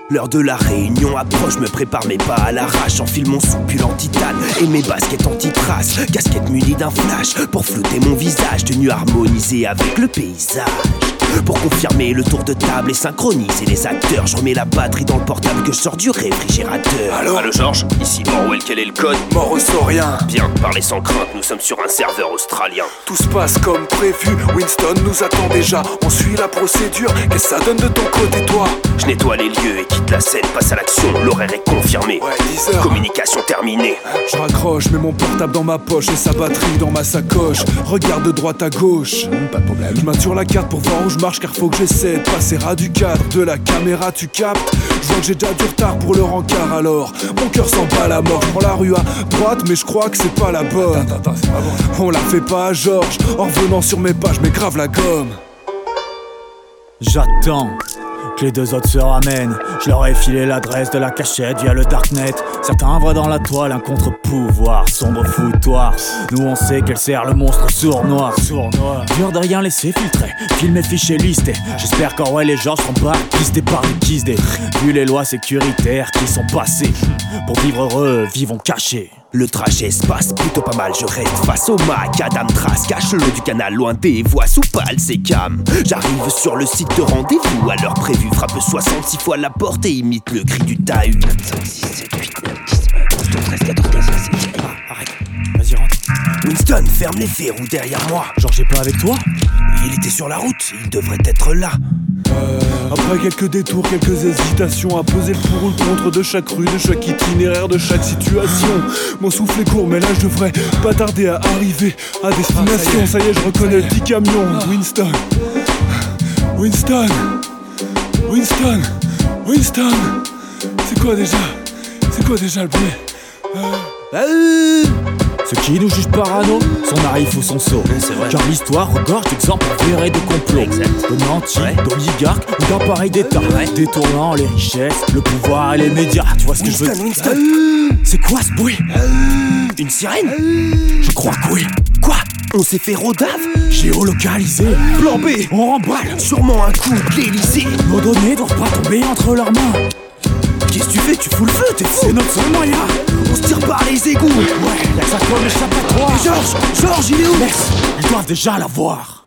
L'heure de la réunion approche, me prépare mes pas à l'arrache. J'enfile mon soupul en titane et mes baskets anti-trace. Casquette munie d'un flash pour flouter mon visage, tenue harmonisée avec le paysage. Pour confirmer le tour de table et synchroniser les acteurs, je remets la batterie dans le portable que je sors du réfrigérateur. Allô Georges, ici Orwell, quel est le code? Morosaurien. Bien, parlez sans crainte, nous sommes sur un serveur australien. Tout se passe comme prévu, Winston nous attend déjà. On suit la procédure, qu'est-ce que ça donne de ton côté toi? Je nettoie les lieux et quitte la scène, passe à l'action, l'horaire est confirmé. Ouais, 10 heures. Communication terminée. Je raccroche, mets mon portable dans ma poche et sa batterie dans ma sacoche. Regarde de droite à gauche, pas de problème. Je mate sur la carte pour voir où je marche car faut que j'essaie de passer ras du cadre. De la caméra tu captes, je vois que j'ai déjà du retard pour le rencard alors. Mon cœur s'en bat la mort, je prends la rue à droite mais je crois que c'est pas la bonne. Attends, c'est pas bon. On la fait pas à Georges, en revenant sur mes pages mais grave la gomme. J'attends que les deux autres se ramènent. Je leur ai filé l'adresse de la cachette via le darknet. Certains voient dans la toile un contre-pouvoir, sombre foutoir. Nous on sait qu'elle sert le monstre sournois. Dur de rien laisser filtrer, filmer, fichier listé. J'espère qu'Orwell et Georges seront pas pistés par les Kisdé. Vu les lois sécuritaires qui sont passées, pour vivre heureux, vivons cachés. Le trajet se passe plutôt pas mal, je reste face au Mac. Adam Trace cache-le du canal, loin des voix sous pâle, c'est cam. J'arrive sur le site de rendez-vous à l'heure prévue. Frappe 66 fois la porte et imite le cri du tahut. 5, 6, 7, 8, 9, 10, 11, 12, 13, 14, 15, 16, 17. Arrête, vas-y rentre. Winston, ferme les verrous derrière moi. Georges est pas avec toi? Il était sur la route, il devrait être là. Après quelques détours, quelques hésitations à peser le pour ou le contre de chaque rue, de chaque itinéraire, de chaque situation. Mon souffle est court mais là je devrais pas tarder à arriver à destination. Ça y est, je reconnais le petit camion. Winston, C'est quoi déjà le bruit? Ceux qui nous jugent parano sont naïfs ou sont sots. C'est vrai. Car l'histoire regorge d'exemples avérés de complots. Exact. De nantis, Ouais. d'oligarques ou d'appareils d'État. Ouais. Détournant les richesses, le pouvoir et les médias. Tu vois ce que je veux dire? Winston. C'est quoi ce bruit? Une sirène? Je crois que oui. Quoi? On s'est fait rodave? Géolocalisé. Plan B. On remballe. Sûrement un coup de l'Élysée. Nos données doivent pas tomber entre leurs mains. Qu'est-ce que tu fais? Tu fous le feu, t'es fou? C'est notre seul moyen. On se tire par les égouts. Ouais, y'a que ça comme échappatoire. Georges, il est où? Laisse, ils doivent déjà l'avoir.